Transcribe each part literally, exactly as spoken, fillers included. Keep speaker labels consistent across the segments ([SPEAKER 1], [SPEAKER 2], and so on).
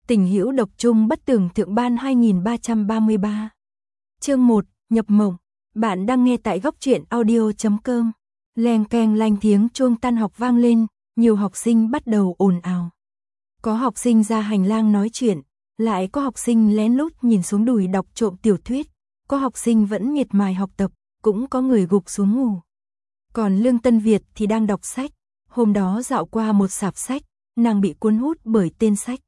[SPEAKER 1] Tình hữu độc trung bất tường thượng ban hai nghìn ba trăm ba mươi ba. Chương một, nhập mộng. Bạn đang nghe tại góc truyện audio chấm com. Leng keng lanh tiếng chuông tan học vang lên, nhiều học sinh bắt đầu ồn ào. Có học sinh ra hành lang nói chuyện, lại có học sinh lén lút nhìn xuống đùi đọc trộm tiểu thuyết, có học sinh vẫn miệt mài học tập, cũng có người gục xuống ngủ. Còn Lương Tân Việt thì đang đọc sách, hôm đó dạo qua một sạp sách, nàng bị cuốn hút bởi tên sách.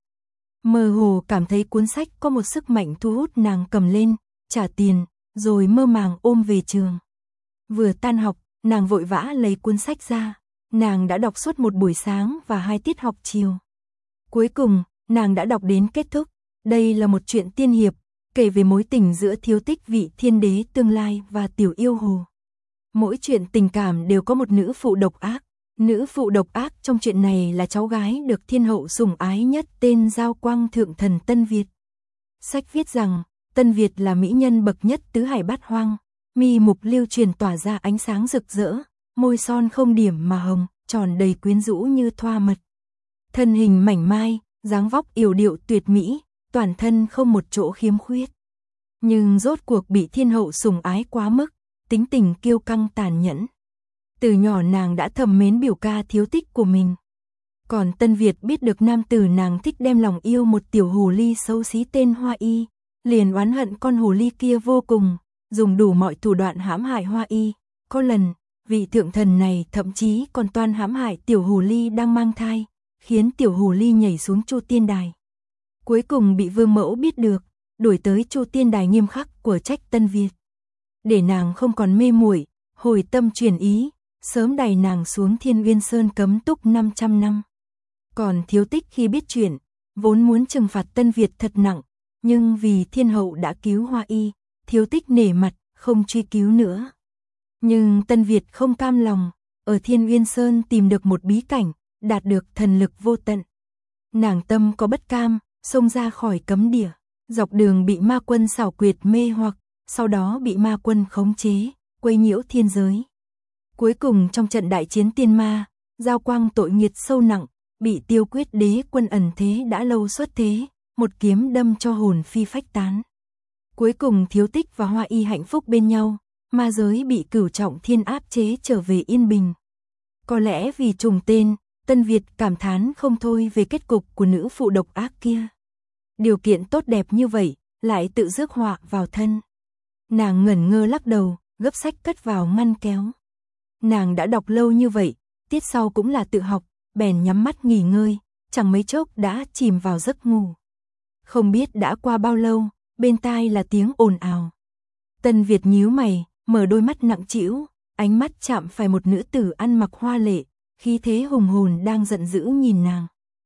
[SPEAKER 1] Mơ hồ cảm thấy cuốn sách có một sức mạnh thu hút nàng cầm lên, trả tiền, rồi mơ màng ôm về trường. Vừa tan học, nàng vội vã lấy cuốn sách ra, nàng đã đọc suốt một buổi sáng và hai tiết học chiều. Cuối cùng, nàng đã đọc đến kết thúc, đây là một truyện tiên hiệp, kể về mối tình giữa Thiếu Tích vị thiên đế tương lai và Tiểu Yêu Hồ. Mỗi chuyện tình cảm đều có một nữ phụ độc ác. Nữ phụ độc ác trong chuyện này là cháu gái được thiên hậu sủng ái nhất tên Giao Quang Thượng Thần Tân Việt. Sách viết rằng, Tân Việt là mỹ nhân bậc nhất tứ hải bát hoang, mi mục lưu truyền tỏa ra ánh sáng rực rỡ, môi son không điểm mà hồng, tròn đầy quyến rũ như thoa mật. Thân hình mảnh mai, dáng vóc yểu điệu tuyệt mỹ, toàn thân không một chỗ khiếm khuyết. Nhưng rốt cuộc bị thiên hậu sủng ái quá mức, tính tình kiêu căng tàn nhẫn. Từ nhỏ nàng đã thầm mến biểu ca Thiếu Tích của mình. Còn Tân Việt biết được nam tử nàng thích đem lòng yêu một tiểu hồ ly xấu xí tên Hoa Y, liền oán hận con hồ ly kia vô cùng, dùng đủ mọi thủ đoạn hãm hại Hoa Y. Có lần, vị thượng thần này thậm chí còn toan hãm hại tiểu hồ ly đang mang thai, khiến tiểu hồ ly nhảy xuống Chu Tiên Đài. Cuối cùng bị vương mẫu biết được, đuổi tới Chu Tiên Đài nghiêm khắc của trách Tân Việt. Để nàng không còn mê muội, hồi tâm chuyển ý, sớm đày nàng xuống Thiên Uyên Sơn cấm túc năm trăm năm. Còn Thiếu Tích khi biết chuyện, vốn muốn trừng phạt Tân Việt thật nặng, nhưng vì thiên hậu đã cứu Hoa Y, Thiếu Tích nể mặt, không truy cứu nữa. Nhưng Tân Việt không cam lòng, ở Thiên Uyên Sơn tìm được một bí cảnh, đạt được thần lực vô tận. Nàng tâm có bất cam, xông ra khỏi cấm địa, dọc đường bị ma quân xảo quyệt mê hoặc, sau đó bị ma quân khống chế, quấy nhiễu thiên giới. Cuối cùng trong trận đại chiến tiên ma, Giao Quang tội nghiệt sâu nặng, bị Tiêu Quyết đế quân ẩn thế đã lâu xuất thế, một kiếm đâm cho hồn phi phách tán. Cuối cùng Thiếu Tích và Hoa Y hạnh phúc bên nhau, ma giới bị Cửu Trọng Thiên áp chế trở về yên bình. Có lẽ vì trùng tên, Tân Việt cảm thán không thôi về kết cục của nữ phụ độc ác kia. Điều kiện tốt đẹp như vậy, lại tự rước họa vào thân. Nàng ngẩn ngơ lắc đầu, gấp sách cất vào ngăn kéo. Nàng đã đọc lâu như vậy, tiết sau cũng là tự học, bèn nhắm mắt nghỉ ngơi, chẳng mấy chốc đã chìm vào giấc ngủ. Không biết đã qua bao lâu, bên tai là tiếng ồn ào. Tân Việt nhíu mày, mở đôi mắt nặng trĩu, ánh mắt chạm phải một nữ tử ăn mặc hoa lệ, khí thế hùng hồn đang giận dữ nhìn nàng.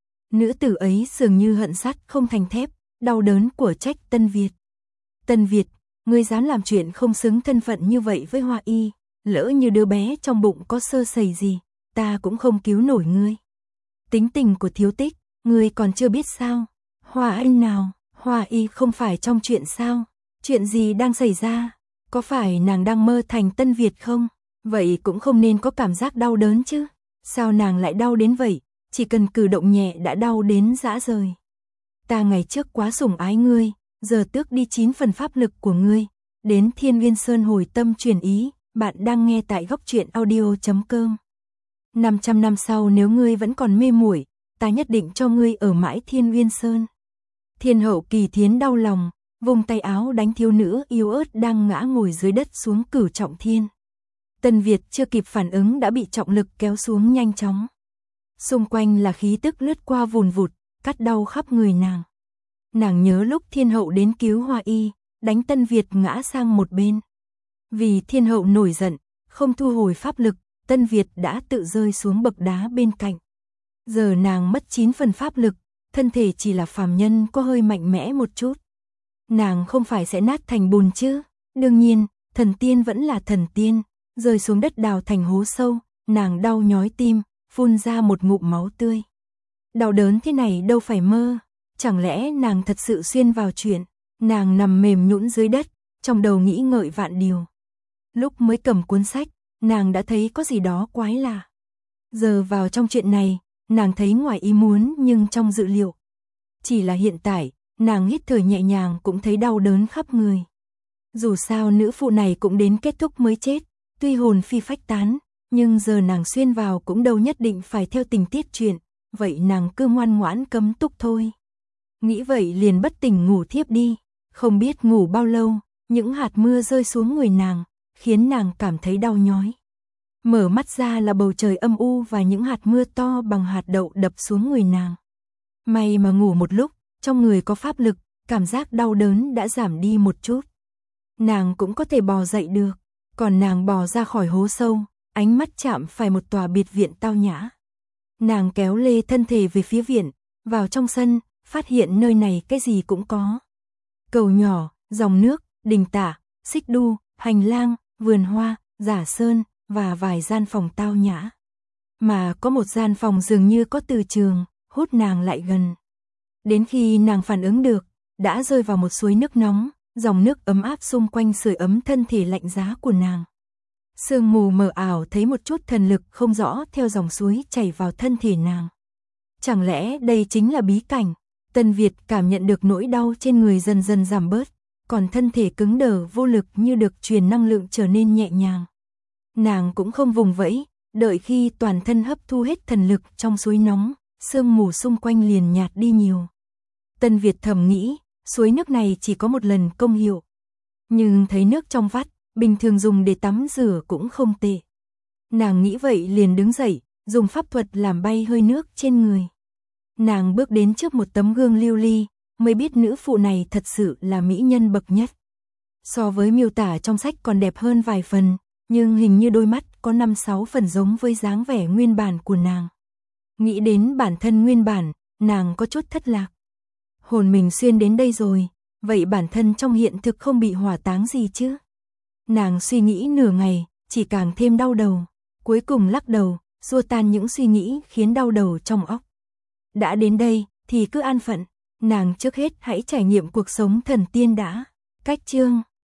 [SPEAKER 1] Nữ tử ấy dường như hận sắt không thành thép, đau đớn của trách Tân Việt. Tân Việt, ngươi dám làm chuyện không xứng thân phận như vậy với Hoa Y, lỡ như đứa bé trong bụng có sơ sẩy gì, ta cũng không cứu nổi ngươi. Tính tình của Thiếu Tích, ngươi còn chưa biết sao? Hoa Y nào, Hoa Y không phải trong chuyện sao? Chuyện gì đang xảy ra? Có phải nàng đang mơ thành Tân Việt không? Vậy cũng không nên có cảm giác đau đớn chứ? Sao nàng lại đau đến vậy? Chỉ cần cử động nhẹ đã đau đến rã rời. Ta ngày trước quá sủng ái ngươi, giờ tước đi chín phần pháp lực của ngươi. Đến Thiên Uyên Sơn hồi tâm chuyển ý, bạn đang nghe tại góc truyện audio chấm com. năm trăm năm sau nếu ngươi vẫn còn mê muội, ta nhất định cho ngươi ở mãi Thiên Uyên Sơn. Thiên hậu Kỳ Thiến đau lòng, vùng tay áo đánh thiếu nữ yếu ớt đang ngã ngồi dưới đất xuống Cửu Trọng Thiên. Tân Việt chưa kịp phản ứng đã bị trọng lực kéo xuống nhanh chóng. Xung quanh là khí tức lướt qua vùn vụt, cắt đau khắp người nàng. Nàng nhớ lúc thiên hậu đến cứu Hoa Y, đánh Tân Việt ngã sang một bên. Vì thiên hậu nổi giận, không thu hồi pháp lực, Tân Việt đã tự rơi xuống bậc đá bên cạnh. Giờ nàng mất chín phần pháp lực, thân thể chỉ là phàm nhân có hơi mạnh mẽ một chút. Nàng không phải sẽ nát thành bùn chứ? Đương nhiên, thần tiên vẫn là thần tiên, rơi xuống đất đào thành hố sâu, nàng đau nhói tim, phun ra một ngụm máu tươi. Đau đớn thế này đâu phải mơ, chẳng lẽ nàng thật sự xuyên vào chuyện? Nàng nằm mềm nhũn dưới đất, trong đầu nghĩ ngợi vạn điều. Lúc mới cầm cuốn sách, nàng đã thấy có gì đó quái lạ. Giờ vào trong chuyện này, nàng thấy ngoài ý muốn nhưng trong dự liệu. Chỉ là hiện tại, nàng hít thở nhẹ nhàng cũng thấy đau đớn khắp người. Dù sao nữ phụ này cũng đến kết thúc mới chết, tuy hồn phi phách tán, nhưng giờ nàng xuyên vào cũng đâu nhất định phải theo tình tiết chuyện, vậy nàng cứ ngoan ngoãn cấm túc thôi. Nghĩ vậy liền bất tỉnh ngủ thiếp đi, không biết ngủ bao lâu, những hạt mưa rơi xuống người nàng, khiến nàng cảm thấy đau nhói. Mở mắt ra là bầu trời âm u và những hạt mưa to bằng hạt đậu đập xuống người nàng. May mà ngủ một lúc, trong người có pháp lực, cảm giác đau đớn đã giảm đi một chút. Nàng cũng có thể bò dậy được, còn nàng bò ra khỏi hố sâu, ánh mắt chạm phải một tòa biệt viện tao nhã. Nàng kéo lê thân thể về phía viện, vào trong sân, phát hiện nơi này cái gì cũng có. Cầu nhỏ, dòng nước, đình tả, xích đu, hành lang, vườn hoa, giả sơn, và vài gian phòng tao nhã. Mà có một gian phòng dường như có từ trường, hút nàng lại gần. Đến khi nàng phản ứng được, đã rơi vào một suối nước nóng, dòng nước ấm áp xung quanh sưởi ấm thân thể lạnh giá của nàng. Sương mù mờ ảo thấy một chút thần lực không rõ theo dòng suối chảy vào thân thể nàng. Chẳng lẽ đây chính là bí cảnh? Tân Việt cảm nhận được nỗi đau trên người dần dần giảm bớt, còn thân thể cứng đờ vô lực như được truyền năng lượng trở nên nhẹ nhàng. Nàng cũng không vùng vẫy, đợi khi toàn thân hấp thu hết thần lực trong suối nóng, sương mù xung quanh liền nhạt đi nhiều. Tân Việt thầm nghĩ, suối nước này chỉ có một lần công hiệu. Nhưng thấy nước trong vắt, bình thường dùng để tắm rửa cũng không tệ. Nàng nghĩ vậy liền đứng dậy, dùng pháp thuật làm bay hơi nước trên người. Nàng bước đến trước một tấm gương lưu ly, mới biết nữ phụ này thật sự là mỹ nhân bậc nhất. So với miêu tả trong sách còn đẹp hơn vài phần, nhưng hình như đôi mắt có năm sáu phần giống với dáng vẻ nguyên bản của nàng. Nghĩ đến bản thân nguyên bản, nàng có chút thất lạc. Hồn mình xuyên đến đây rồi, vậy bản thân trong hiện thực không bị hỏa táng gì chứ? Nàng suy nghĩ nửa ngày, chỉ càng thêm đau đầu. Cuối cùng lắc đầu, xua tan những suy nghĩ khiến đau đầu trong óc. Đã đến đây, thì cứ an phận. Nàng trước hết hãy trải nghiệm cuộc sống thần tiên đã. Cách chương